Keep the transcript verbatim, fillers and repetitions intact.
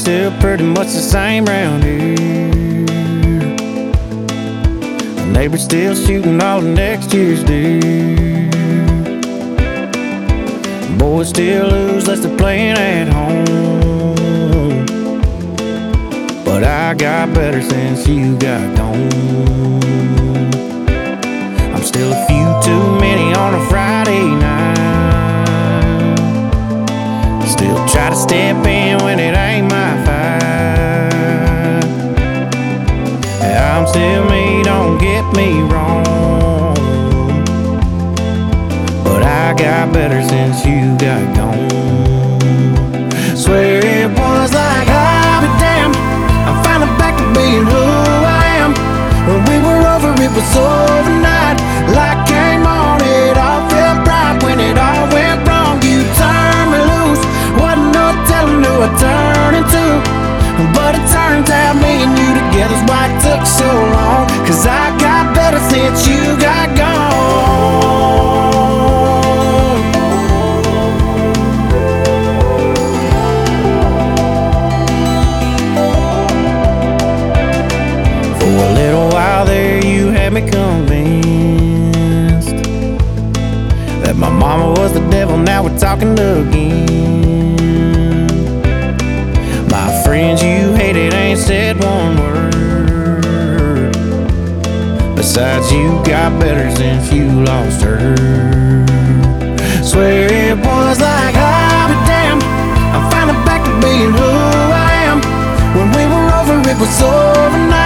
still pretty much the same round here. The neighbor's still shooting all the next year's deer. Boys still lose unless they're playing at home. But I got better since you got gone. I'm still a few too many on a Friday night. Still try to step in when it ain't my fight. I'm still me, don't get me wrong, but I got better since you got gone. Swear it was like, I'll be damned, I'm finally back to being who I am. When we were over, it was overnight. Light came on, it all felt bright. When it all went wrong, you turned me loose. Wasn't no telling who I turned into, but it turns out me and you together's why it took so long. Cause I got better since you got gone. For a little while there you had me convinced that my mama was the devil, now we're talking again. My friends you hated ain't said one word. Besides, you got better since you lost her. Swear it was like, I'll be damned, I'm finally back to being who I am. When we were over, it was overnight.